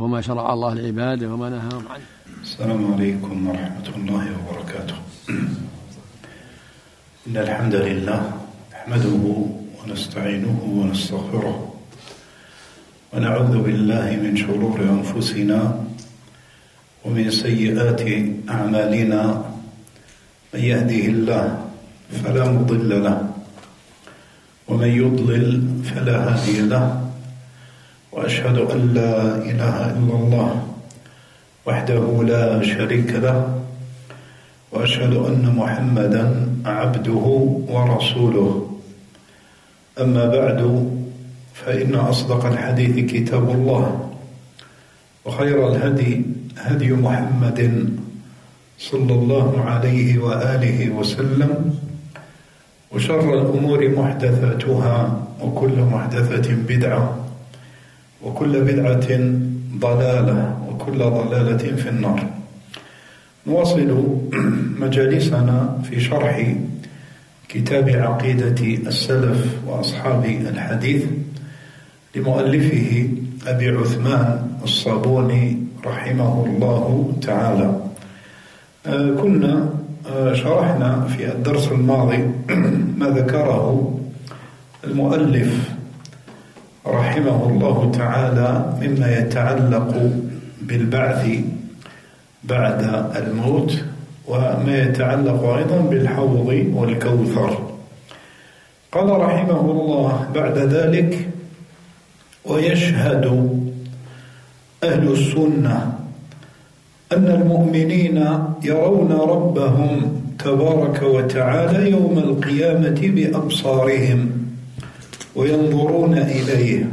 وما شرع الله لعباده وما نهاهم عنه. السلام عليكم ورحمة الله وبركاته. إن الحمد لله نحمده ونستعينه ونستغفره ونعوذ بالله من شرور أنفسنا ومن سيئات أعمالنا. من يهده الله فلا مضل له ومن يضلل فلا هادي له، وأشهد أن لا إله إلا الله وحده لا شريك له، وأشهد أن محمدا عبده ورسوله. أما بعد، فإن أصدق الحديث كتاب الله، وخير الهدي هدي محمد صلى الله عليه وآله وسلم، وشر الأمور محدثاتها، وكل محدثة بدعة، وكل بدعة ضلالة، وكل ضلالة في النار. نواصل مجالسنا في شرح كتاب عقيدة السلف وأصحاب الحديث لمؤلفه أبي عثمان الصابوني رحمه الله تعالى. كنا شرحنا في الدرس الماضي ما ذكره المؤلف رحمه الله تعالى مما يتعلق بالبعث بعد الموت، وما يتعلق أيضا بالحوض والكوثر. قال رحمه الله بعد ذلك: ويشهد أهل السنة أن المؤمنين يرون ربهم تبارك وتعالى يوم القيامة بأبصارهم وينظرون إليه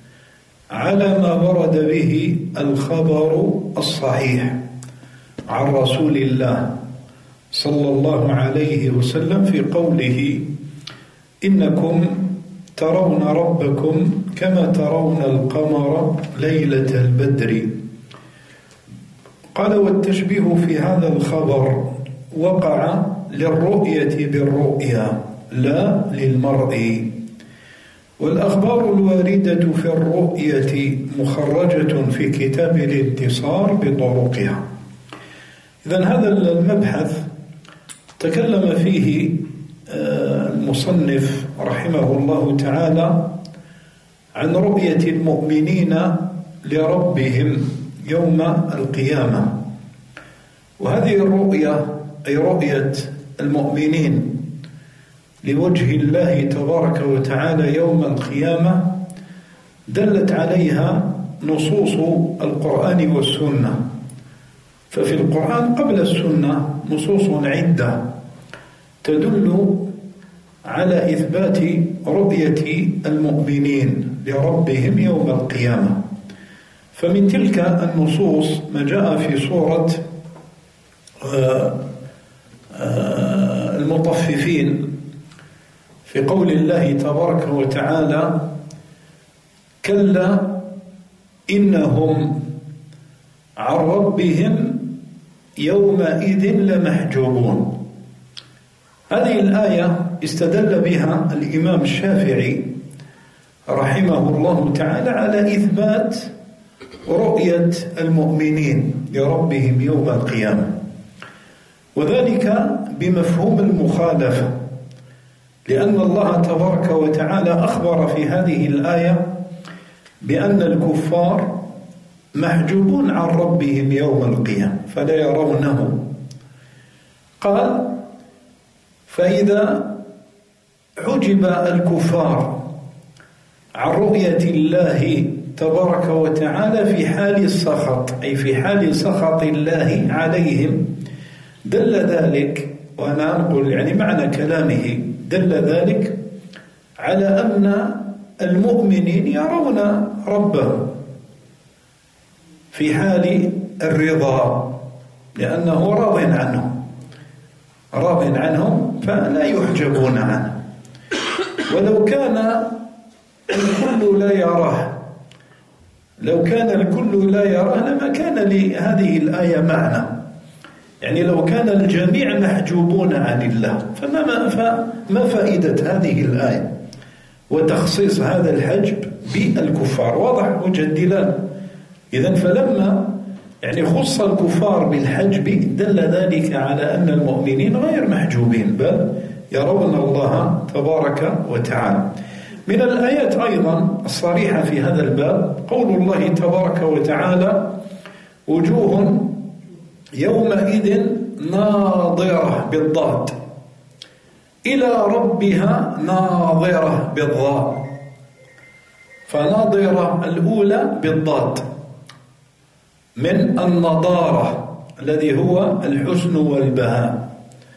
على ما ورد به الخبر الصحيح عن رسول الله صلى الله عليه وسلم في قوله: إنكم ترون ربكم كما ترون القمر ليلة البدر. قال: والتشبيه في هذا الخبر وقع للرؤية بالرؤيا لا للمرء، والأخبار الواردة في الرؤية مخرجة في كتاب الانتصار بطرقها. إذن هذا المبحث تكلم فيه المصنف رحمه الله تعالى عن رؤية المؤمنين لربهم يوم القيامة. وهذه الرؤية أي رؤية المؤمنين لوجه الله تبارك وتعالى يوم القيامة دلت عليها نصوص القرآن والسنة. ففي القرآن قبل السنة نصوص عدة تدل على إثبات رؤية المؤمنين لربهم يوم القيامة. فمن تلك النصوص ما جاء في سورة المطففين في قول الله تبارك وتعالى: كلا إنهم عن ربهم يومئذ لمحجوبون. هذه الآية استدل بها الإمام الشافعي رحمه الله تعالى على إثبات رؤية المؤمنين لربهم يوم القيامة، وذلك بمفهوم المخالفة، لأن الله تبارك وتعالى أخبر في هذه الآية بأن الكفار محجوبون عن ربهم يوم القيامة فلا يرونه. قال: فإذا حجب الكفار عن رؤية الله تبارك وتعالى في حال السخط، أي في حال سخط الله عليهم، دل ذلك، وأنا أقول يعني معنى كلامه، دل ذلك على أن المؤمنين يرون ربهم في حال الرضا، لأنه راض عنهم فلا يحجبون عنه. ولو كان الكل لا يراه، لو كان الكل لا يراه لما كان لهذه الآية معنى. يعني لو كان الجميع محجوبون عن الله فما فائدة هذه الآية وتخصيص هذا الحجب بالكفار؟ واضح وجه الدلالة إذن فلما خص الكفار بالحجب دل ذلك على أن المؤمنين غير محجوبين، بل يرون الله تبارك وتعالى. من الآيات أيضا الصريحة في هذا الباب قول الله تبارك وتعالى: وجوه يومئذ ناظرة بالضاد إلى ربها ناظرة بالضاء، فناظرة الأولى بالضاد من النضارة الذي هو الحسن والبهاء،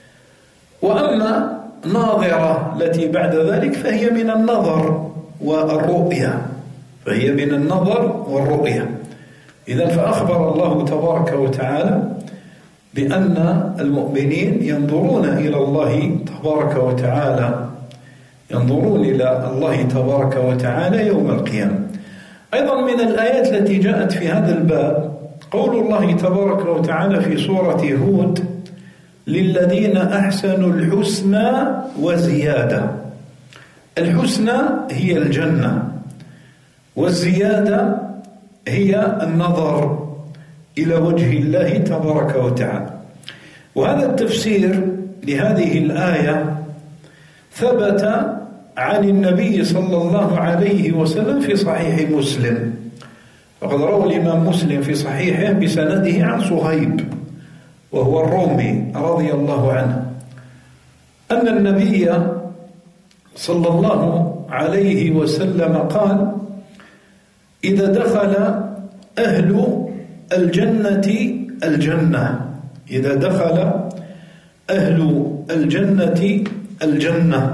وأما ناظرة التي بعد ذلك فهي من النظر والرؤية، فهي من النظر والرؤية. إذن فأخبر الله تبارك وتعالى بأن المؤمنين ينظرون إلى الله تبارك وتعالى، ينظرون إلى الله تبارك وتعالى يوم القيامة. أيضا من الآيات التي جاءت في هذا الباب قول الله تبارك وتعالى في سورة هود: للذين أحسنوا الحسنى وزيادة. الحسنى هي الجنة، والزيادة هي النظر إلى وجه الله تبارك وتعالى. وهذا التفسير لهذه الآية ثبت عن النبي صلى الله عليه وسلم في صحيح مسلم، وقد روى الإمام مسلم في صحيحه بسنده عن صهيب وهو الرومي رضي الله عنه أن النبي صلى الله عليه وسلم قال: إذا دخل أهل الجنة الجنة، إذا دخل أهل الجنة الجنة،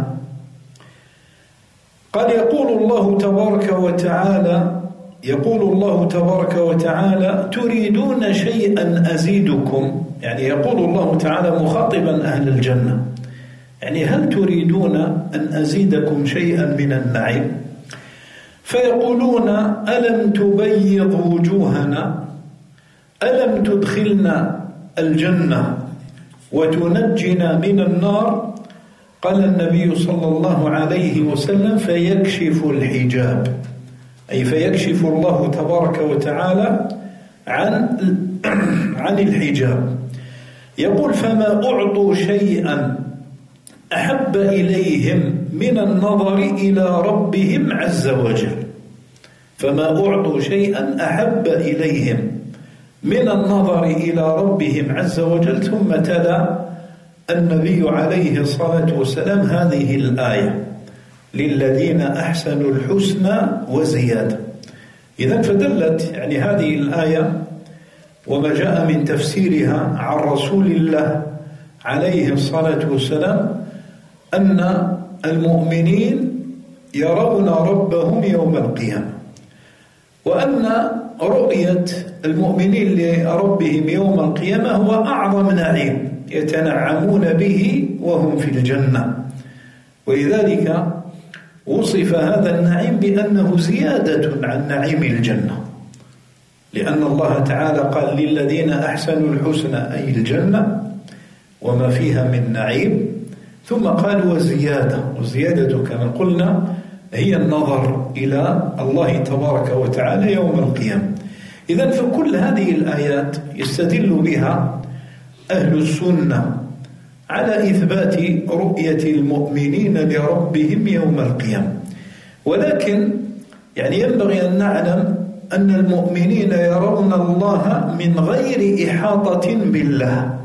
قال يقول الله تبارك وتعالى: تريدون شيئا أزيدكم؟ يقول الله تعالى مخاطبا أهل الجنة، هل تريدون أن أزيدكم شيئا من النعيم؟ فيقولون: ألم تبيض وجوهنا؟ ألم تدخلنا الجنة وتنجنا من النار؟ قال النبي صلى الله عليه وسلم: فيكشف الحجاب، أي فيكشف الله تبارك وتعالى عن الحجاب. يقول: فما أعطوا شيئا أحب إليهم من النظر إلى ربهم عز وجل، فما أعطوا شيئا أحب إليهم من النظر إلى ربهم عز وجل. ثم تلا النبي عليه الصلاة والسلام هذه الآية: للذين أحسنوا الحسنى وزيادة. إذن فدلت هذه الآية وما جاء من تفسيرها عن رسول الله عليه الصلاة والسلام أن المؤمنين يرون ربهم يوم القيامة، وأن رؤية المؤمنين لربهم يوم القيامة هو أعظم نعيم يتنعمون به وهم في الجنة. ولذلك وصف هذا النعيم بأنه زيادة عن نعيم الجنة، لأن الله تعالى قال: للذين أحسنوا الحسنى، أي الجنة وما فيها من نعيم، ثم قال: وزيادة. والزيادة كما قلنا هي النظر إلى الله تبارك وتعالى يوم القيامة. إذن فكل هذه الآيات يستدل بها أهل السنة على إثبات رؤية المؤمنين لربهم يوم القيامة. ولكن ينبغي أن نعلم أن المؤمنين يرون الله من غير إحاطة بالله،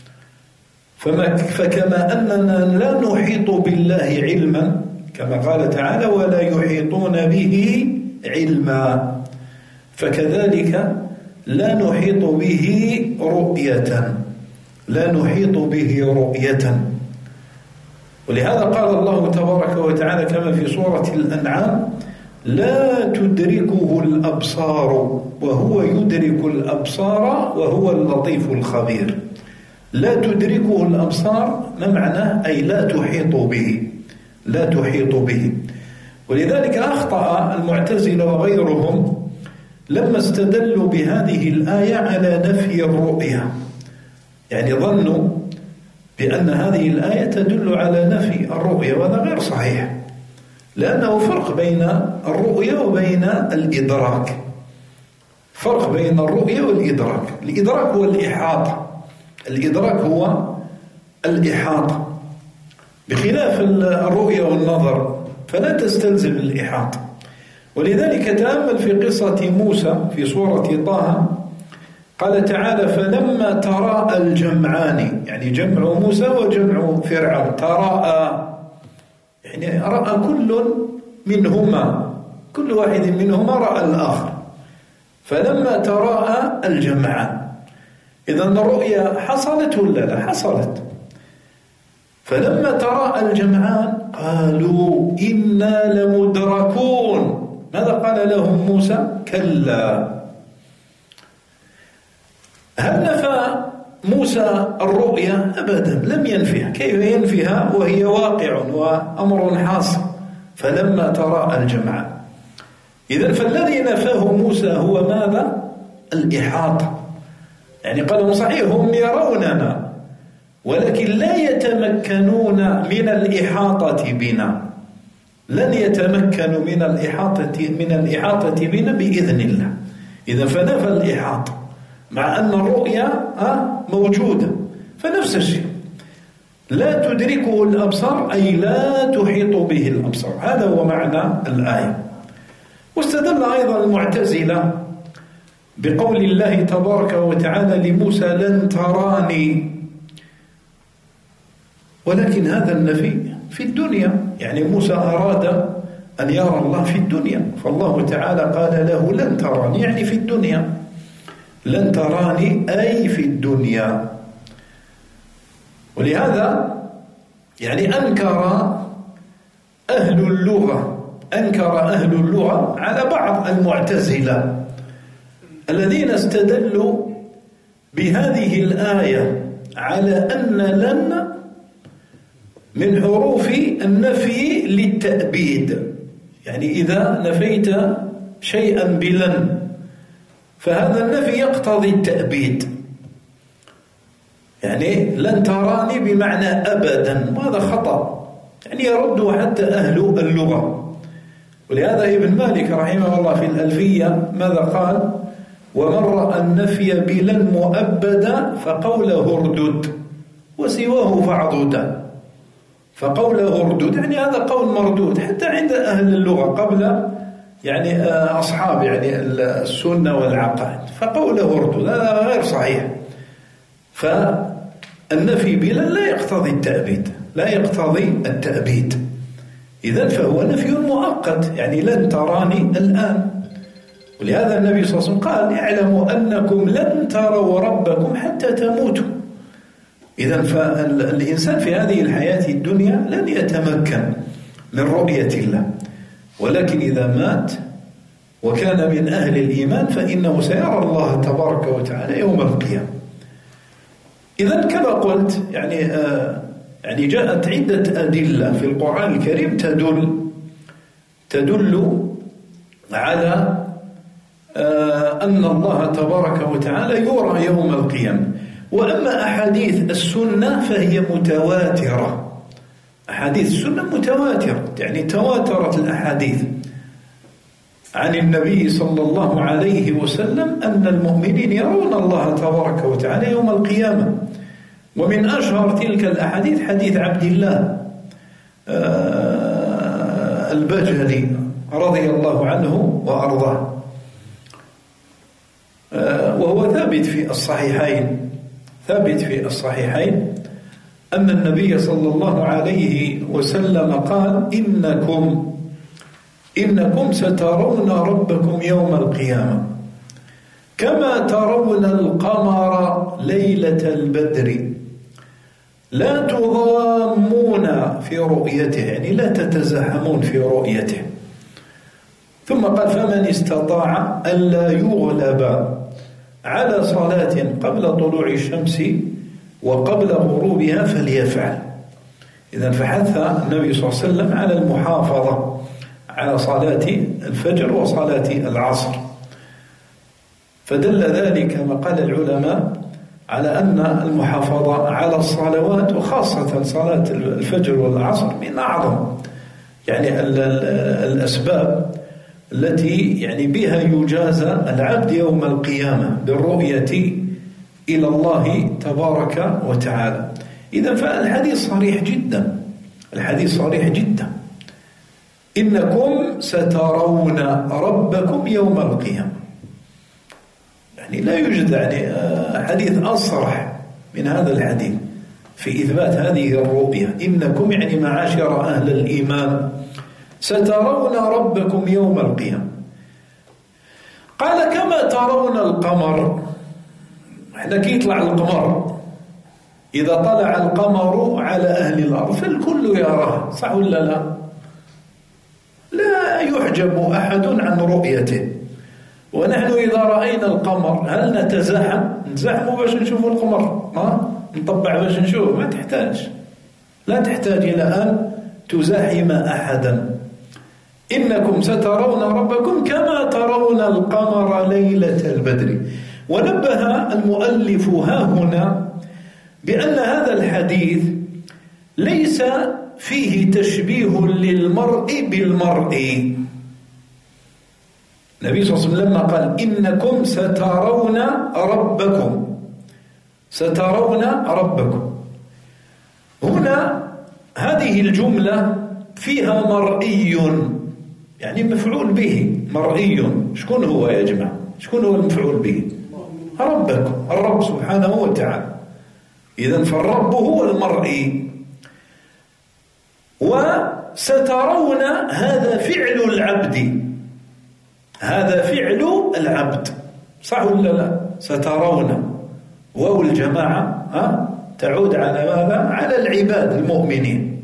فكما أننا لا نحيط بالله علما كما قال تعالى: ولا يحيطون به علما، فكذلك لا نحيط به رؤية، لا نحيط به رؤية. ولهذا قال الله تبارك وتعالى كما في سورة الأنعام: لا تدركه الأبصار وهو يدرك الأبصار وهو اللطيف الخبير. لا تدركه الأبصار ما معناه؟ أي لا تحيط به، لا تحيط به. ولذلك أخطأ المعتزلة وغيرهم لما استدلوا بهذه الآية على نفي الرؤية، ظنوا بأن هذه الآية تدل على نفي الرؤية، وهذا غير صحيح، لأنه فرق بين الرؤية وبين الإدراك. فرق بين الرؤية والإدراك. الإدراك هو الإحاطة، الإدراك هو الإحاطة، بخلاف الرؤية والنظر فلا تستلزم الإحاطة. ولذلك تأمل في قصة موسى في سورة طه، قال تعالى: فلما تراءى الجمعان، يعني جمع موسى وجمع فرعون، تراءى يعني رأى كل منهما، كل واحد منهما رأى الآخر. فلما تراءى الجمعان، إذن الرؤيا حصلت ولا لا؟ حصلت. فلما تراءى الجمعان قالوا إنا لمدركون. ماذا قال لهم موسى؟ كلا. هل نفى موسى الرؤيا؟ أبدا، لم ينفيها. كيف ينفيها وهي واقع وأمر حاصل؟ فلما تراءى الجمعان. إذن فالذي نفاه موسى هو ماذا؟ الإحاطة. يعني قالوا صحيح هم يروننا ولكن لا يتمكنون من الإحاطة بنا، لن يتمكنوا من الإحاطة بنا بإذن الله. إذا فنفى الإحاطة مع أن الرؤيا موجودة، فنفس الشيء لا تدركه الأبصار أي لا تحيط به الأبصار. هذا هو معنى الآية. واستدل أيضا المعتزلة بقول الله تبارك وتعالى لموسى: لن تراني، ولكن هذا النفي في الدنيا، يعني موسى أراد أن يرى الله في الدنيا، فالله تعالى قال له: لن تراني، يعني في الدنيا، لن تراني أي في الدنيا. ولهذا يعني أنكر أهل اللغة على بعض المعتزلة الذين استدلوا بهذه الآية على أن لن من حروف النفي للتأبيد. يعني إذا نفيت شيئا بلن فهذا النفي يقتضي التأبيد، يعني لن تراني بمعنى أبدا، وهذا خطأ، يعني يرد حتى أهل اللغة. ولهذا ابن مالك رحمه الله في الألفية ماذا قال؟ ومن رأى النفي بلن مؤبدا فقوله اردد وسواه فاعضدا. فقوله اردد يعني هذا قول مردود حتى عند أهل اللغة قبل يعني أصحاب يعني السنة والعقائد، فقوله اردد هذا غير صحيح. فالنفي بلن لا يقتضي التأبيد، لا يقتضي التأبيد، إذن فهو نفي مؤقت، يعني لن تراني الآن. ولهذا النبي صلى الله عليه وسلم قال: اعلموا أنكم لن تروا ربكم حتى تموتوا. إذن فالإنسان في هذه الحياة الدنيا لن يتمكن من رؤية الله، ولكن إذا مات وكان من أهل الإيمان فإنه سيرى الله تبارك وتعالى يوم القيامة. إذن كما قلت يعني جاءت عدة أدلة في القرآن الكريم تدل على أن الله تبارك وتعالى يرى يوم القيامة. وأما أحاديث السنة فهي متواترة، أحاديث السنة متواترة، يعني تواترت الأحاديث عن النبي صلى الله عليه وسلم أن المؤمنين يرون الله تبارك وتعالى يوم القيامة. ومن أشهر تلك الأحاديث حديث عبد الله البجلي رضي الله عنه وأرضاه، وهو ثابت في الصحيحين أن النبي صلى الله عليه وسلم قال: إنكم سترون ربكم يوم القيامة كما ترون القمر ليلة البدر لا تضامون في رؤيته، يعني لا تتزاحمون في رؤيته. ثم قال: فمن استطاع ألا يغلب على صلاة قبل طلوع الشمس وقبل غروبها فليفعل. إذن فحث النبي صلى الله عليه وسلم على المحافظة على صلاة الفجر وصلاة العصر، فدل ذلك ما قال العلماء على أن المحافظة على الصلوات وخاصة صلاة الفجر والعصر من أعظم يعني الأسباب التي يعني بها يجازى العبد يوم القيامة بالرؤية إلى الله تبارك وتعالى. إذن فالحديث صريح جدا، الحديث صريح جدا، إنكم سترون ربكم يوم القيامة. يعني لا يوجد يعني حديث أصرح من هذا الحديث في إثبات هذه الرؤية. إنكم يعني معاشر أهل الإيمان سترون ربكم يوم القيامة. قال كما ترون القمر. احنا كي يطلع القمر، إذا طلع القمر على أهل الأرض فالكل يراه، صح ولا لا؟ لا يحجب أحد عن رؤيته. ونحن إذا رأينا القمر هل نتزاحم؟ نتزاحم باش نشوف القمر، نطبع باش نشوف، ما تحتاج، لا تحتاج إلى أن تزاحم أحدا. إنكم سترون ربكم كما ترون القمر ليلة البدر. ونبه المؤلف ها هنا بأن هذا الحديث ليس فيه تشبيه للمرء بالمرء. النبي صلى الله عليه وسلم لما قال إنكم سترون ربكم، سترون ربكم، هنا هذه الجملة فيها مرئي، يعني مفعول به مرئي. شكون هو يا جماعة؟ شكون هو المفعول به؟ ربكم، الرب سبحانه وتعالى. إذن فالرب هو المرئي. وسترون هذا فعل العبد، هذا فعل العبد، صح ولا لا؟ سترون، واو الجماعة تعود على ماذا؟ على العباد المؤمنين.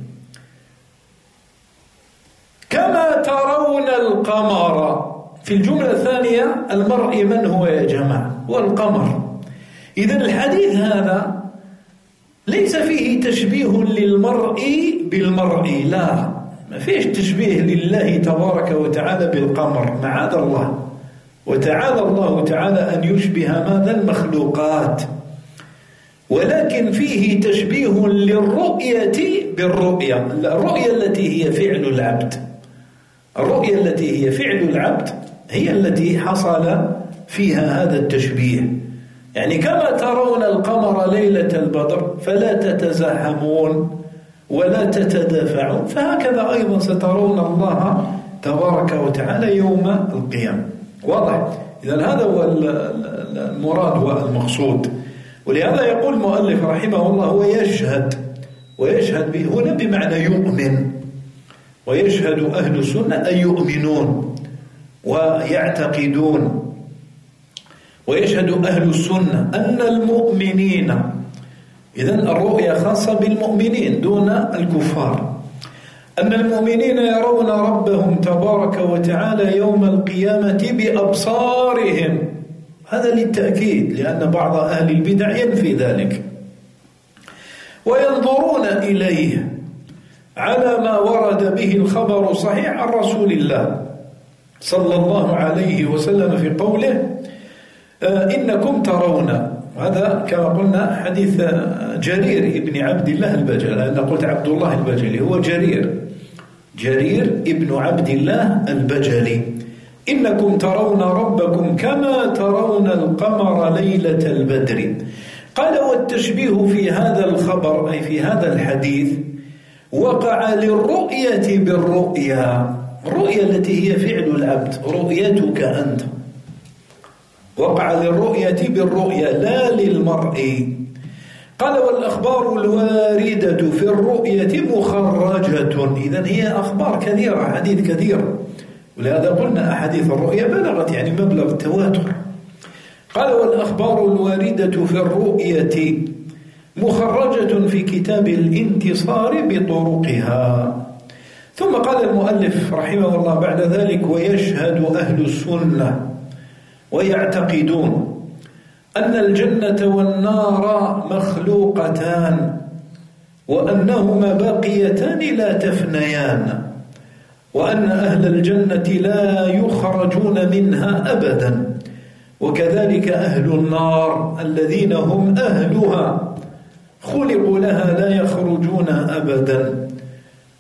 كما ترون القمر. في الجملة الثانية المرء من هو يا جماعة؟ هو القمر. إذن الحديث هذا ليس فيه تشبيه للمرء بالمرء، لا، ما فيش تشبيه لله تبارك وتعالى بالقمر، معاذ الله، وتعالى الله تعالى أن يشبه ماذا؟ المخلوقات. ولكن فيه تشبيه للرؤية بالرؤية، الرؤية التي هي فعل العبد، الرؤية التي هي فعل العبد هي التي حصل فيها هذا التشبيه. يعني كما ترون القمر ليلة البدر فلا تتزاحمون ولا تتدافعون، فهكذا أيضا سترون الله تبارك وتعالى يوم القيامة. واضح؟ إذن هذا هو المراد والمقصود. ولهذا يقول المؤلف رحمه الله ويشهد، ويشهد به هنا بمعنى يؤمن، ويشهد أهل السنة أن يؤمنون ويعتقدون. ويشهد أهل السنة أن المؤمنين، إذن الرؤية خاصة بالمؤمنين دون الكفار، أن المؤمنين يرون ربهم تبارك وتعالى يوم القيامة بأبصارهم. هذا للتأكيد، لأن بعض أهل البدع ينفي ذلك. وينظرون إليه على ما ورد به الخبر صحيح عن رسول الله صلى الله عليه وسلم في قوله إنكم ترون. هذا كما قلنا حديث جرير ابن عبد الله البجلي، أنا قلت عبد الله البجلي، هو جرير ابن عبد الله البجلي. إنكم ترون ربكم كما ترون القمر ليلة البدر. قال والتشبيه في هذا الخبر أي في هذا الحديث وقع للرؤية بالرؤيا، الرؤية التي هي فعل العبد، رؤيتك أنت، وقع للرؤية بالرؤيا لا للمرء. قال والأخبار الواردة في الرؤية مخرجة. إذن هي أخبار كثيرة، حديث كثير، ولهذا قلنا أحاديث الرؤيا بلغت يعني مبلغ التواتر. قال والأخبار الواردة في الرؤية مخرجة في كتاب الانتصار بطرقها. ثم قال المؤلف رحمه الله بعد ذلك ويشهد أهل السنة ويعتقدون أن الجنة والنار مخلوقتان وأنهما باقيتان لا تفنيان، وأن أهل الجنة لا يخرجون منها أبدا، وكذلك أهل النار الذين هم أهلها خلقوا لها لا يخرجون أبدا.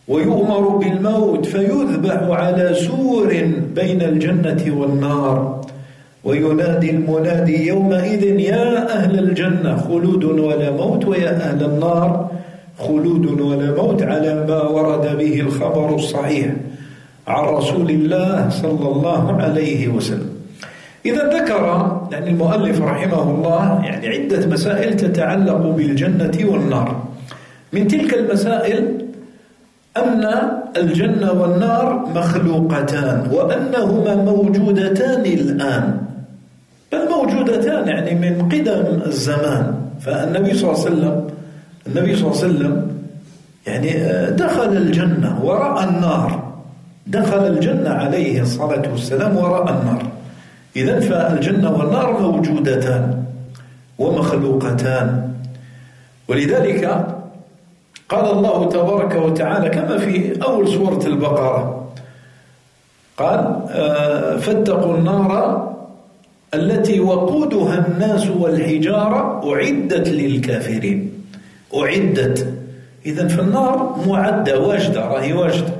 ويؤمر بالموت فيذبح على سور بين الجنة والنار، وينادي المنادي يومئذ يا أهل الجنة خلود ولا موت، ويا أهل النار خلود ولا موت، على ما ورد به الخبر الصحيح عن رسول الله صلى الله عليه وسلم. إذا ذكر يعني المؤلف رحمه الله يعني عدة مسائل تتعلق بالجنة والنار. من تلك المسائل أن الجنة والنار مخلوقتان، وأنهما موجودتان الآن، بل موجودتان يعني من قدم الزمان. فالنبي صلى الله عليه وسلم يعني دخل الجنة ورأى النار، دخل الجنة عليه الصلاة والسلام ورأى النار. إذن فالجنة والنار موجودتان ومخلوقتان. ولذلك قال الله تبارك وتعالى كما في أول سورة البقرة، قال فاتقوا النار التي وقودها الناس والحجارة أعدت للكافرين. أعدت، إذن فالنار معدة واجدة، راهي واجدة.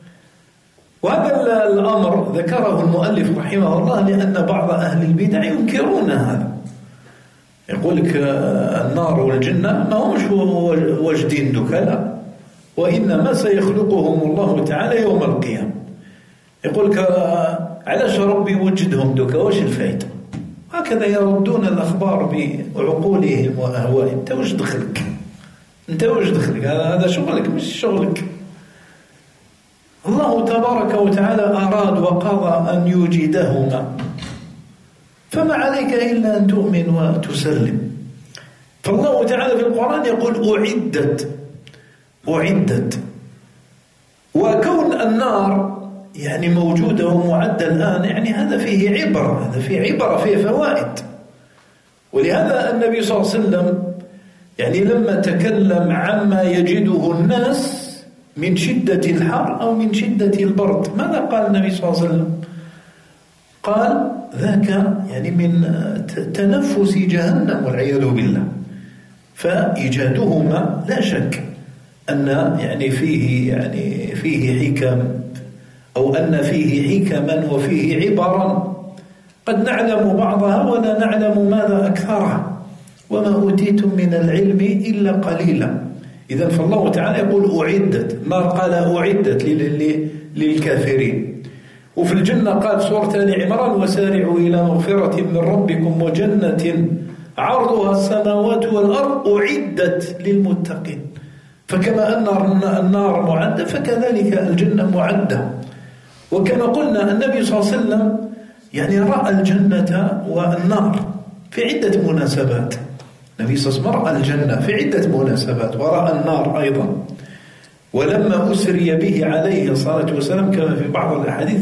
وهذا الأمر ذكره المؤلف رحمه الله لأن بعض أهل البدع ينكرون هذا، يقول لك النار والجنة ما همش واجدين دكلا، وإنما سيخلقهم الله تعالى يوم القيامة. يقول لك علاش ربي وجدهم دكا، واش الفايدة؟ هكذا يردون الأخبار بعقولهم وأهوائهم. أنت واش دخلك؟ هذا شغلك مش شغلك. الله تبارك وتعالى أراد وقضى أن يوجدهما، فما عليك إلا أن تؤمن وتسلم. فالله تعالى في القرآن يقول أعدت. وكون النار يعني موجودة ومعدة الآن يعني هذا فيه عبرة، فيه فوائد. ولهذا النبي صلى الله عليه وسلم يعني لما تكلم عما يجده الناس من شدة الحر أو من شدة البرد، ماذا قال النبي صلى الله عليه وسلم؟ قال ذاك يعني من تنفس جهنم والعياذ بالله. فإيجادهما لا شك أن يعني فيه حكم، أو أن فيه حكما وفيه عبرا قد نعلم بعضها ولا نعلم ماذا أكثرها، وما أوتيتم من العلم إلا قليلا. إذن فالله تعالى يقول أعدت. النار قال أعدت للكافرين. وفي الجنة قال سورة آل عمران وسارعوا إلى مغفرة من ربكم وجنة عرضها السماوات والأرض أعدت للمتقين. فكما أن النار معدة فكذلك الجنة معدة. وكما قلنا النبي صلى الله عليه وسلم يعني رأى الجنة والنار في عدة مناسبات. النبي صلى الله عليه وسلم رأى الجنة في عدة مناسبات ورأى النار أيضا. ولما أسري به عليه الصلاة والسلام كما في بعض الأحاديث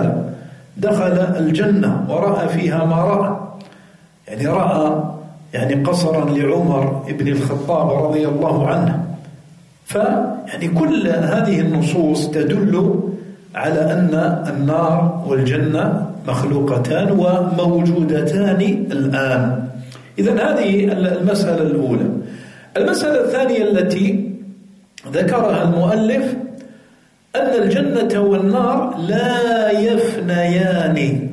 دخل الجنة ورأى فيها ما رأى، يعني رأى يعني قصرا لعمر بن الخطاب رضي الله عنه. فيعني كل هذه النصوص تدل على أن النار والجنة مخلوقتان وموجودتان الآن. إذن هذه المسألة الأولى. المسألة الثانية التي ذكرها المؤلف أن الجنة والنار لا يفنيان،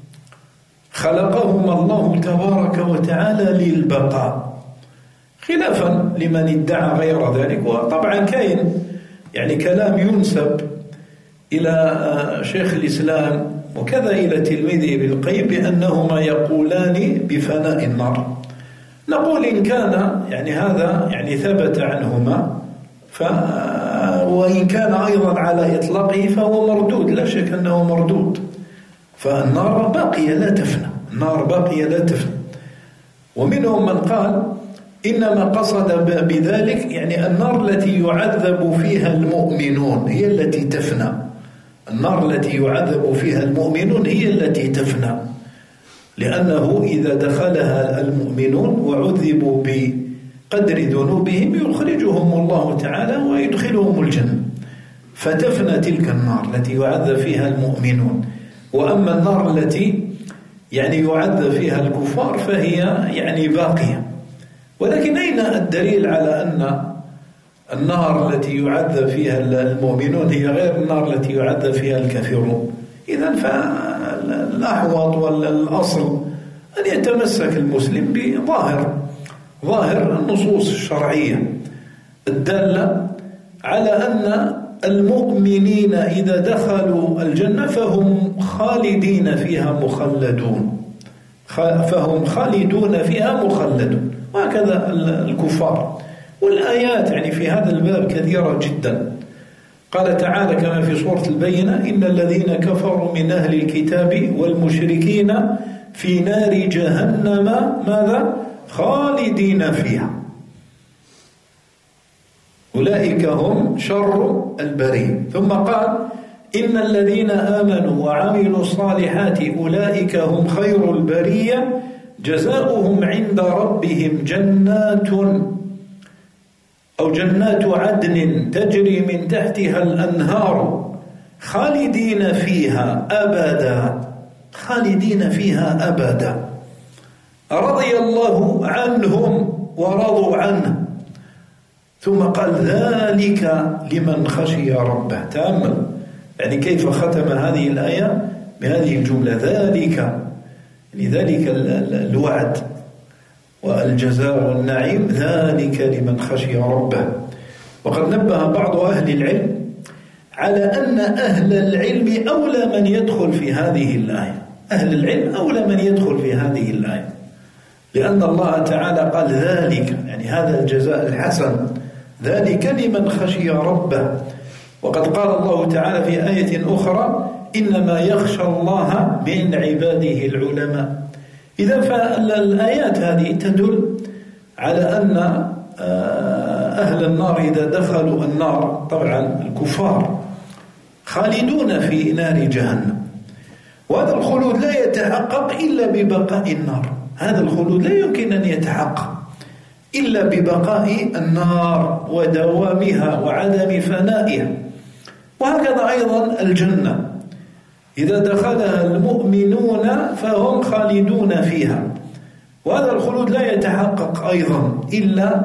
خلقهما الله تبارك وتعالى للبقاء، خلافا لمن ادعى غير ذلك. وطبعا كاين يعني كلام ينسب إلى شيخ الإسلام وكذا إلى تلميذه ابن القيم بأنهما يقولان بفناء النار. نقول إن كان يعني هذا يعني ثبت عنهما وإن كان أيضا على إطلاقه فهو مردود، لا شك أنه مردود. فالنار باقية لا تفنى، النار باقية لا تفنى. ومنهم من قال إنما قصد بذلك يعني النار التي يعذب فيها المؤمنون هي التي تفنى، النار التي يعذب فيها المؤمنون هي التي تفنى، لأنه إذا دخلها المؤمنون وعذبوا بقدر ذنوبهم يخرجهم الله تعالى ويدخلهم الجنة، فتفنى تلك النار التي يعذب فيها المؤمنون. وأما النار التي يعني يعذب فيها الكفار فهي يعني باقية. ولكن أين الدليل على أن النار التي يعذب فيها المؤمنون هي غير النار التي يعذب فيها الكافرون. إذن فالأحوط والأصل أن يتمسك المسلم بظاهر النصوص الشرعية الدالة على أن المؤمنين إذا دخلوا الجنة فهم خالدين فيها مخلدون، وهكذا الكفار. والآيات يعني في هذا الباب كثيرة جدا. قال تعالى كما في سورة البينة: إن الذين كفروا من أهل الكتاب والمشركين في نار جهنم ماذا؟ خالدين فيها أولئك هم شر البرية. ثم قال: إن الذين آمنوا وعملوا الصالحات أولئك هم خير البرية جزاؤهم عند ربهم جنات عدن تجري من تحتها الأنهار خالدين فيها أبدا رضي الله عنهم ورضوا عنه. ثم قال: ذلك لمن خشي ربه. تأمل يعني كيف ختم هذه الآية بهذه الجملة: ذلك، لذلك الوعد والجزاء والنعيم، ذلك لمن خشي ربه. وقد نبه بعض أهل العلم على أن أهل العلم أولى من يدخل في هذه الآية، لأن الله تعالى قال ذلك، يعني هذا الجزاء الحسن، ذلك لمن خشي ربه. وقد قال الله تعالى في آية أخرى: إنما يخشى الله من عباده العلماء. إذا فالآيات هذه تدل على أن أهل النار إذا دخلوا النار، طبعا الكفار، خالدون في نار جهنم، وهذا الخلود لا يتحقق إلا ببقاء النار. هذا الخلود لا يمكن أن يتحقق إلا ببقاء النار ودوامها وعدم فنائها. وهكذا أيضا الجنة إذا دخلها المؤمنون فهم خالدون فيها، وهذا الخلود لا يتحقق أيضا إلا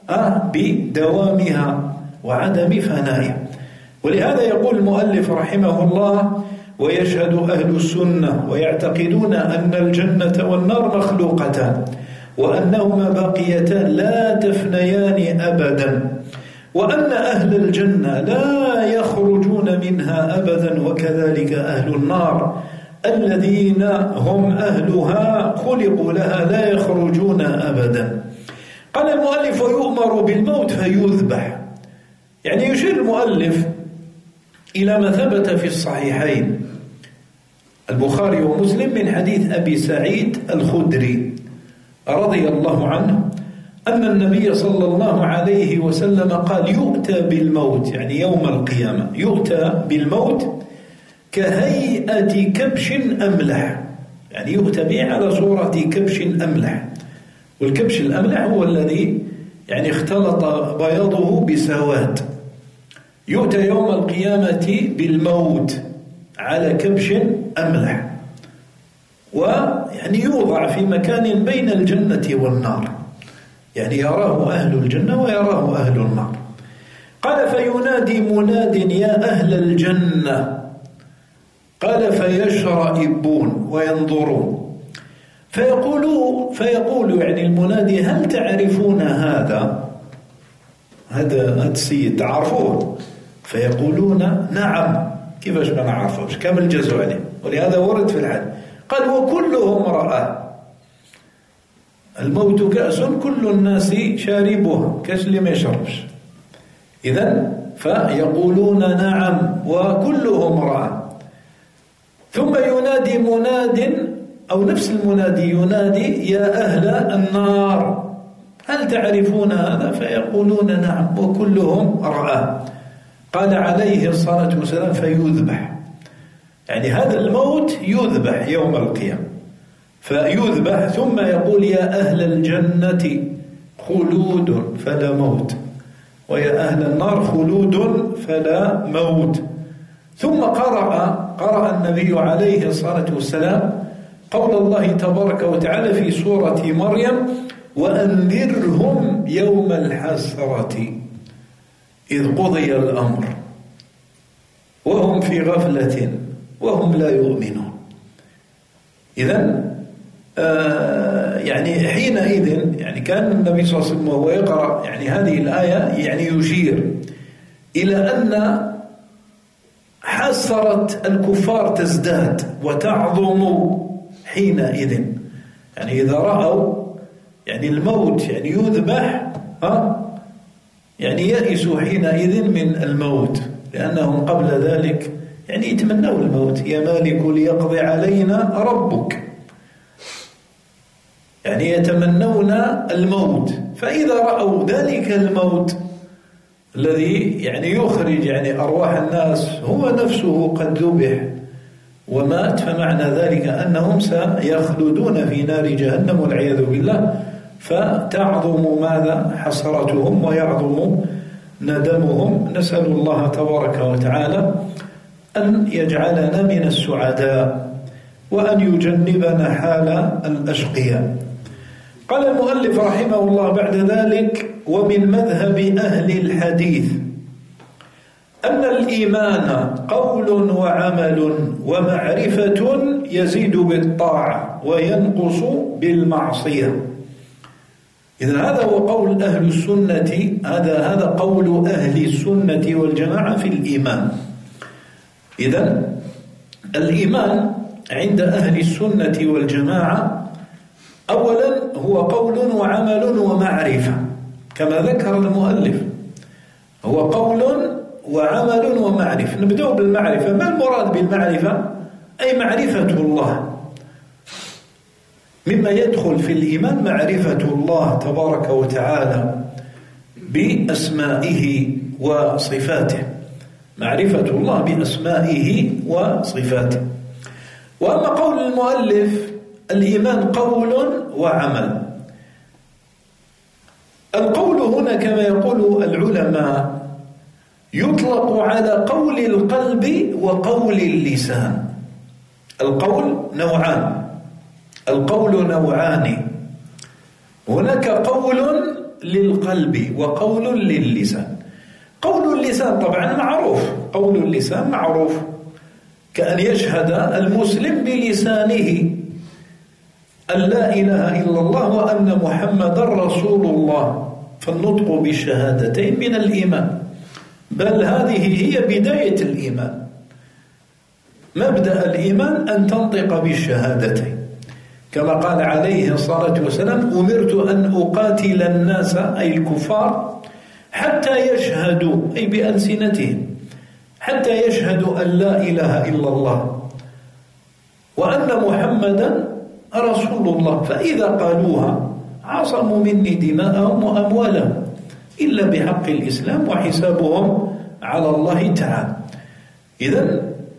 بدوامها وعدم فنائها. ولهذا يقول المؤلف رحمه الله: ويشهد أهل السنة ويعتقدون أن الجنة والنار مخلوقتان، وأنهما باقيتان لا تفنيان أبدا، وأن أهل الجنة لا يخرجون منها أبدا، وكذلك أهل النار الذين هم أهلها خلقوا لها لا يخرجون أبدا. قال المؤلف: ويؤمر بالموت فيذبح. يعني يشير المؤلف إلى ما ثبت في الصحيحين البخاري ومسلم من حديث أبي سعيد الخدري رضي الله عنه أن النبي صلى الله عليه وسلم قال: يؤتى بالموت، يعني يوم القيامة يؤتى بالموت كهيئة كبش أملح، يعني يؤتى به على صورة كبش أملح. والكبش الأملح هو الذي يعني اختلط بياضه بسواد. يؤتى يوم القيامة بالموت على كبش أملح، ويعني يوضع في مكان بين الجنة والنار، يعني يراه أهل الجنة ويراه أهل النار. قال: فينادي مناد: يا أهل الجنة. قال: فيشرئبون وينظرون، فيقول يعني المنادي: هل تعرفون هذا السيد، تعرفوه؟ فيقولون: نعم. كيفاش ما نعرفوش؟ كامل جازوا عليه. ولهذا ورد في الحديث قال: وكلهم رآه. الموت كأس كل الناس شاربها، كأس اللي ما يشربش. إذن فيقولون نعم وكلهم رآه. ثم ينادي مناد، أو نفس المنادي ينادي: يا أهل النار هل تعرفون هذا؟ فيقولون نعم وكلهم رآه. قال عليه الصلاة والسلام: فيذبح، يعني هذا الموت يذبح يوم القيامة، فيذبح. ثم يقول: يا أهل الجنة خلود فلا موت، ويا أهل النار خلود فلا موت. ثم قرأ النبي عليه الصلاة والسلام قول الله تبارك وتعالى في سورة مريم: وأنذرهم يوم الحسرة. إذ قضي الأمر وهم في غفلة وهم لا يؤمنون. إذن يعني حينئذ يعني كان النبي صلى الله عليه وسلم وهو يقرأ يعني هذه الآية يعني يشير إلى أن حسرة الكفار تزداد وتعظم حينئذ. يعني إذا رأوا يعني الموت يعني يذبح يعني يئسوا حينئذ من الموت، لأنهم قبل ذلك يعني يتمنوا الموت. يا مالك ليقضي علينا ربك، يعني يتمنون الموت. فإذا رأوا ذلك الموت الذي يعني يخرج يعني أرواح الناس هو نفسه قد ذبح ومات، فمعنى ذلك أنهم سيخلدون في نار جهنم والعياذ بالله. فتعظم ماذا حسرتهم ويعظم ندمهم. نسأل الله تبارك وتعالى أن يجعلنا من السعداء وأن يجنبنا حال الأشقياء. قال المؤلف رحمه الله بعد ذلك: ومن مذهب أهل الحديث أن الإيمان قول وعمل ومعرفة يزيد بالطاعة وينقص بالمعصية. إذن هذا هو قول أهل السنة، هذا قول أهل السنة والجماعة في الإيمان. إذن الإيمان عند أهل السنة والجماعة أولا هو قول وعمل ومعرفة كما ذكر المؤلف، هو قول وعمل ومعرفة. نبدأ بالمعرفة. ما المراد بالمعرفة؟ أي معرفة الله. مما يدخل في الإيمان معرفة الله تبارك وتعالى بأسمائه وصفاته، معرفة الله بأسمائه وصفاته. وأما قول المؤلف الإيمان قول وعمل، القول هنا كما يقول العلماء يطلق على قول القلب وقول اللسان. القول نوعان، القول نوعان، هناك قول للقلب وقول للسان. قول اللسان طبعا معروف، قول اللسان معروف، كأن يشهد المسلم بلسانه أن لا إله إلا الله وأن محمدا رسول الله، فالنطق بالشهادتين من الإيمان، بل هذه هي بداية الإيمان. مبدأ الإيمان أن تنطق بالشهادتين، كما قال عليه الصلاة والسلام: أمرت أن أقاتل الناس أي الكفار حتى يشهدوا أي بألسنتهم، حتى يشهدوا أن لا إله إلا الله وأن محمدا رسول الله، فإذا قالوها عصموا مني دماءهم وأموالهم إلا بحق الإسلام وحسابهم على الله تعالى. إذن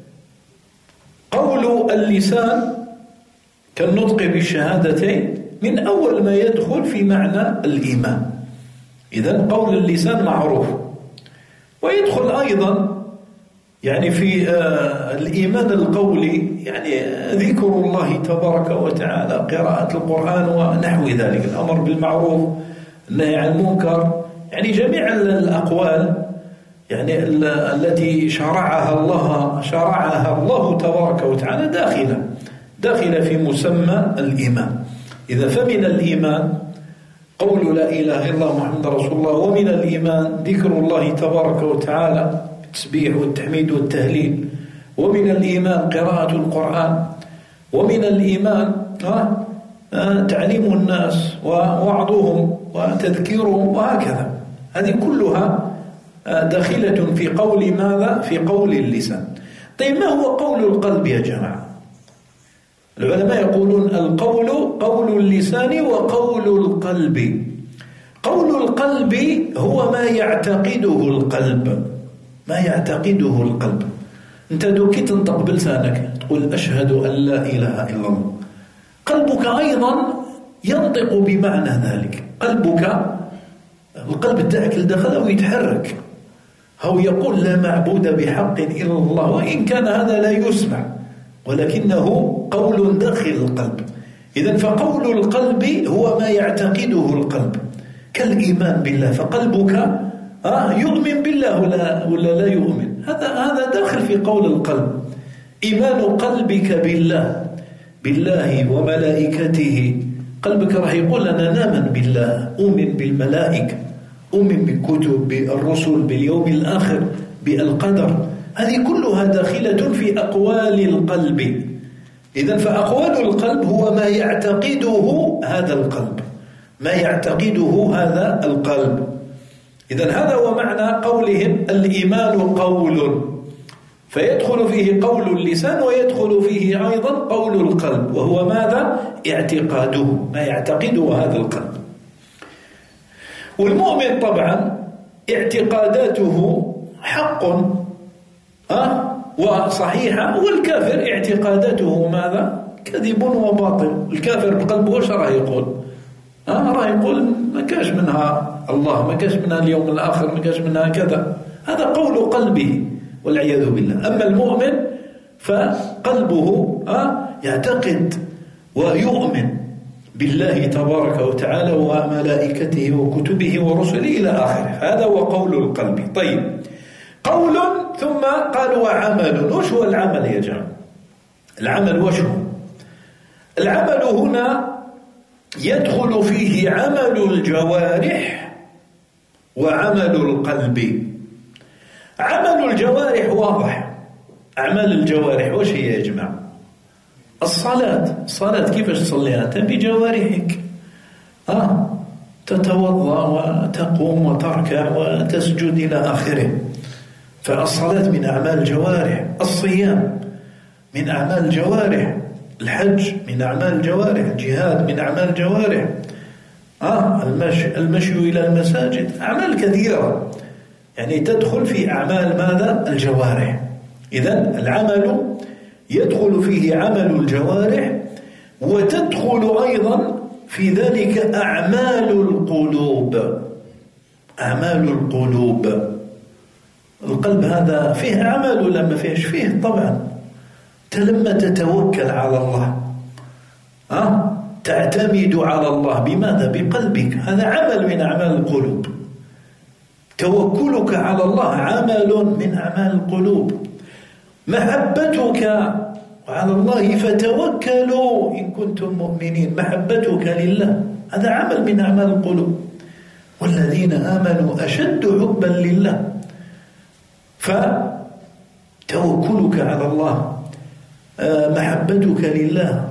قول اللسان كالنطق بالشهادتين من أول ما يدخل في معنى الإيمان. إذن قول اللسان معروف، ويدخل أيضا يعني في الإيمان القولي يعني ذكر الله تبارك وتعالى، قراءة القرآن ونحو ذلك، الأمر بالمعروف، النهي عن المنكر، يعني جميع الأقوال يعني التي شرعها الله تبارك وتعالى داخلة في مسمى الإيمان. إذا فمن الإيمان قول لا إله إلا الله محمد رسول الله، ومن الإيمان ذكر الله تبارك وتعالى التسبيح والتحميد والتهليل، ومن الإيمان قراءة القرآن، ومن الإيمان تعليم الناس ووعظهم وتذكيرهم، وهكذا. هذه كلها داخلة في قول ماذا؟ في قول اللسان. طيب ما هو قول القلب يا جماعة؟ العلماء يقولون القول قول اللسان وقول القلب. قول القلب هو ما يعتقده القلب، ما يعتقده القلب. أنت دوكي تنطق بلسانك تقول أشهد أن لا إله إلا الله، قلبك أيضا ينطق بمعنى ذلك. القلب تاعك لدخل ويتحرك، أو يقول لا معبود بحق إلا الله، وإن كان هذا لا يسمع ولكنه قول داخل القلب. إذن فقول القلب هو ما يعتقده القلب كالإيمان بالله، فقلبك يؤمن بالله ولا لا يؤمن. هذا داخل في قول القلب. إيمان قلبك بالله وملائكته. قلبك راح يقول أنا نؤمن بالله، أؤمن بالملائكة، أؤمن بالكتب، بالرسل، باليوم الآخر، بالقدر. هذه كلها داخلة في أقوال القلب. إذن فأقوال القلب هو ما يعتقده هذا القلب، ما يعتقده هذا القلب. إذن هذا هو معنى قولهم الإيمان قول، فيدخل فيه قول اللسان ويدخل فيه أيضا قول القلب، وهو ماذا؟ اعتقاده، ما يعتقده هذا القلب. والمؤمن طبعا اعتقاداته حق وصحيحة، والكافر اعتقاداته ماذا؟ كذب وباطل. الكافر بقلبه وش راه يقول؟ راه يقول ما كاش منها الله، ما كاش منها اليوم الآخر، ما كاش منها كذا. هذا قول قلبه والعياذ بالله. أما المؤمن فقلبه يعتقد ويؤمن بالله تبارك وتعالى وملائكته وكتبه ورسله إلى آخره. هذا هو قول القلب. طيب، قول ثم قال وعمل. وش هو العمل يا جماعة؟ العمل وش هو؟ العمل هنا يدخل فيه عمل الجوارح وعمل القلب. عمل الجوارح واضح. أعمال الجوارح وش هي يا جماعة؟ الصلاة كيفاش تصليها؟ أنت بجوارحك، تتوضأ وتقوم وتركع وتسجد إلى آخره. فالصلاة من أعمال الجوارح، الصيام من أعمال الجوارح، الحج من أعمال الجوارح، الجهاد من أعمال الجوارح، المشي إلى المساجد، أعمال كثيرة يعني تدخل في أعمال ماذا؟ الجوارح. إذن العمل يدخل فيه عمل الجوارح، وتدخل أيضا في ذلك أعمال القلوب. أعمال القلوب، القلب هذا فيه عمل ولا ما فيهش؟ فيه طبعا. لما تتوكل على الله تعتمد على الله بماذا؟ بقلبك. هذا عمل من أعمال القلوب. توكلك على الله عمل من أعمال القلوب. محبتك على الله فتوكلوا إن كنتم مؤمنين. محبتك لله هذا عمل من أعمال القلوب. والذين آمنوا أشد حبا لله. فتوكلك على الله، محبتك لله،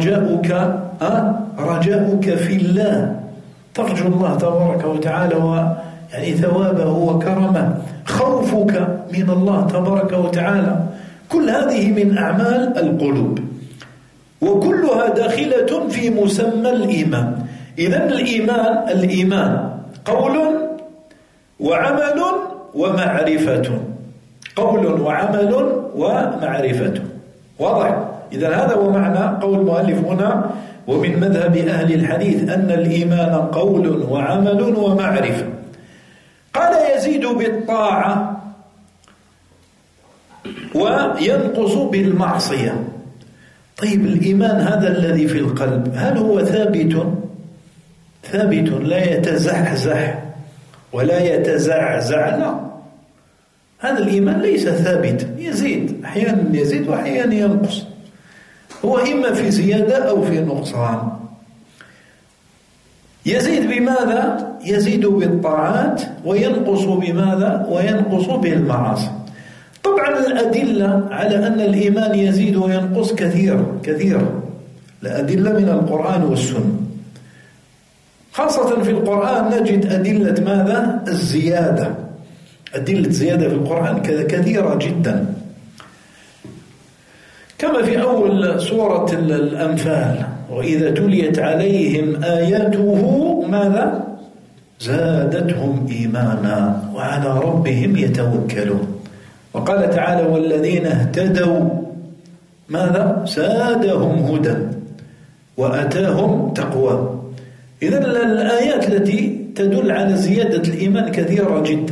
رجاؤك في الله، ترجو الله تبارك وتعالى يعني ثوابه وكرمه، خوفك من الله تبارك وتعالى. كل هذه من أعمال القلوب، وكلها داخلة في مسمى الإيمان. إذن الإيمان قول وعمل ومعرفة. قول وعمل ومعرفة. واضح؟ إذن هذا هو معنى قول المؤلف هنا: ومن مذهب أهل الحديث أن الإيمان قول وعمل ومعرفة. قال يزيد بالطاعة وينقص بالمعصية. طيب، الإيمان هذا الذي في القلب هل هو ثابت لا يتزحزح ولا يتزعزع؟ لا، هذا الإيمان ليس ثابت، يزيد أحيانا، يزيد وأحيانا ينقص. هو إما في زيادة أو في نقصان. يزيد بماذا؟ يزيد بالطاعات، وينقص بماذا؟ وينقص بالمعاصي. طبعا الأدلة على أن الإيمان يزيد وينقص كثيرة. الأدلة من القرآن والسنة، خاصة في القرآن نجد أدلة ماذا؟ الزيادة. أدلة زيادة في القرآن كثيرة جدا، كما في أول سورة الأنفال: وإذا تليت عليهم آياته ماذا؟ زادتهم إيمانا وعلى ربهم يتوكلون. وقال تعالى: والذين اهتدوا ماذا؟ زادهم هدى وأتاهم تقوى. إذن الآيات التي تدل على زيادة الإيمان كثيرة جدا.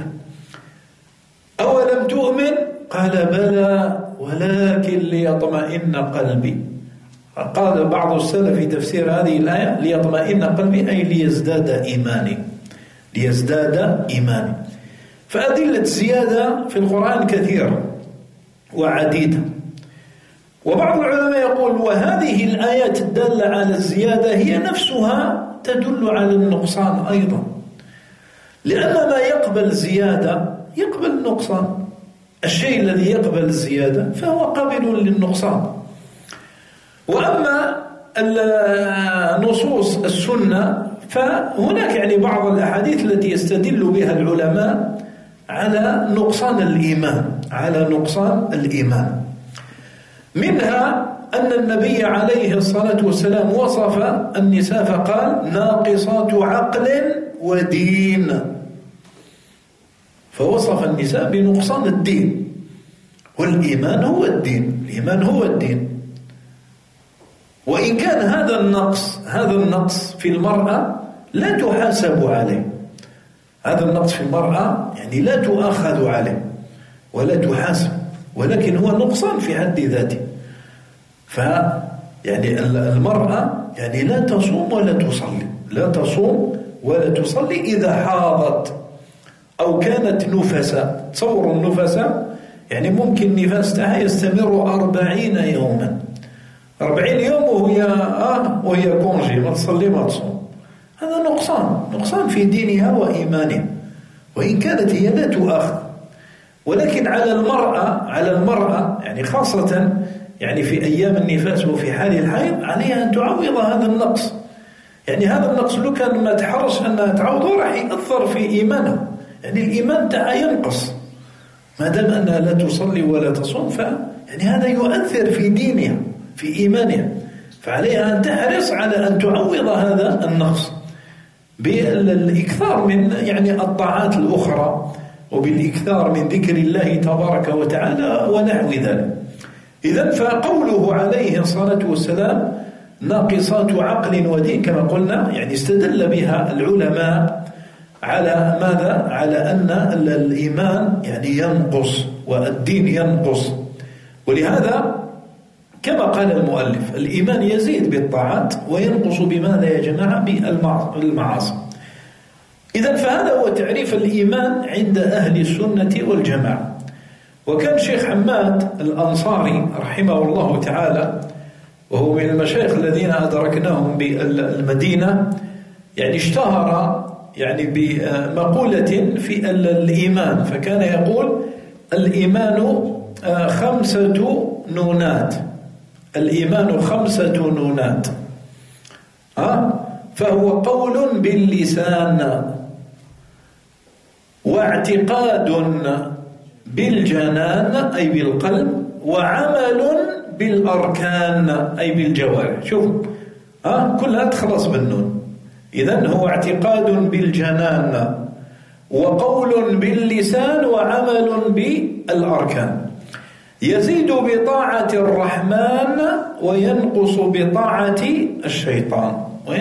أولم تؤمن؟ قال: بلى ولكن ليطمئن قلبي. قال بعض السلف في تفسير هذه الآية: ليطمئن قلبي، أي ليزداد إيماني. فأدلة الزيادة في القرآن كثيرة وعديدة. وبعض العلماء يقول وهذه الآيات الدالة على الزيادة هي نفسها تدل على النقصان أيضا، لأن ما يقبل زيادة يقبل النقصان. الشيء الذي يقبل الزيادة فهو قابل للنقصان. وأما نصوص السنة فهناك يعني بعض الأحاديث التي يستدل بها العلماء على نقصان الإيمان، منها أن النبي عليه الصلاة والسلام وصف النساء فقال ناقصات عقل ودين، فوصف النساء بنقصان الدين، والإيمان هو الدين، الإيمان هو الدين. وإن كان هذا النقص في المرأة لا تحاسب عليه، هذا النقص في المرأة يعني لا تؤاخذ عليه ولا تحاسب، ولكن هو نقصان في حد ذاته. يعني المرأة يعني لا تصوم ولا تصلي إذا حاضت أو كانت نفساء. تصوروا النفساء يعني ممكن نفاس تاعها يستمر 40 يوما، 40 يوم وهي كونجي، ما تصلي ما تصوم. هذا نقصان في دينها وإيمانها، وإن كانت هي لا تؤاخذ. ولكن على المرأة يعني خاصة يعني في أيام النفاس وفي حال الحيض عليها أن تعوض هذا النقص. يعني هذا النقص لو كان ما تحرص أنها تعوضه راح يأثر في إيمانها، يعني الإيمان تاعها ينقص ما دام أنها لا تصلي ولا تصوم، يعني هذا يؤثر في دينها في إيمانها. فعليها أن تحرص على أن تعوض هذا النقص بالإكثار من يعني الطاعات الأخرى، وبالإكثار من ذكر الله تبارك وتعالى ونحو ذلك. إذن فقوله عليه الصلاة والسلام ناقصات عقل ودين كما قلنا يعني استدل بها العلماء على ماذا؟ على أن الإيمان يعني ينقص والدين ينقص. ولهذا كما قال المؤلف الإيمان يزيد بالطاعات وينقص بماذا يا جماعة؟ بالمعاصي. إذن فهذا هو تعريف الإيمان عند أهل السنة والجماعة. وكان شيخ حماد الأنصاري رحمه الله تعالى وهو من المشايخ الذين أدركناهم بالمدينة يعني اشتهر يعني بمقولة في الإيمان، فكان يقول الإيمان 5 نونات، الإيمان 5 نونات، فهو قول باللسان واعتقاد بالجنان أي بالقلب وعمل بالأركان أي بالجوارح. شوف كلها تخلص بالنون. إذن هو اعتقاد بالجنان وقول باللسان وعمل بالأركان، يزيد بطاعة الرحمن وينقص بطاعة الشيطان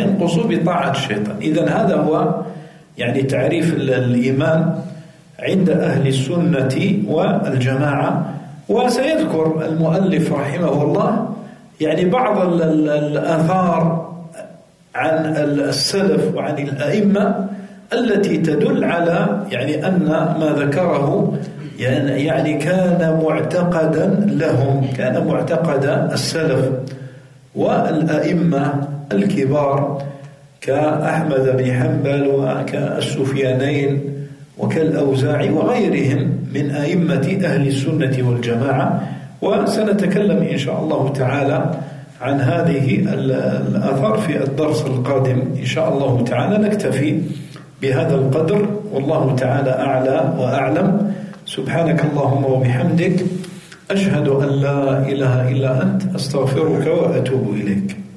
إذن هذا هو يعني تعريف الإيمان عند أهل السنة والجماعة. وسيذكر المؤلف رحمه الله يعني بعض الآثار عن السلف وعن الأئمة التي تدل على يعني أن ما ذكره يعني كان معتقدا لهم، كان معتقد السلف والأئمة الكبار كأحمد بن حنبل وكالسفيانين وكالأوزاعي وغيرهم من أئمة أهل السنة والجماعة. وسنتكلم إن شاء الله تعالى عن هذه الآثار في الدرس القادم إن شاء الله تعالى. نكتفي بهذا القدر والله تعالى أعلى وأعلم. سبحانك اللهم وبحمدك أشهد أن لا إله إلا أنت أستغفرك وأتوب إليك.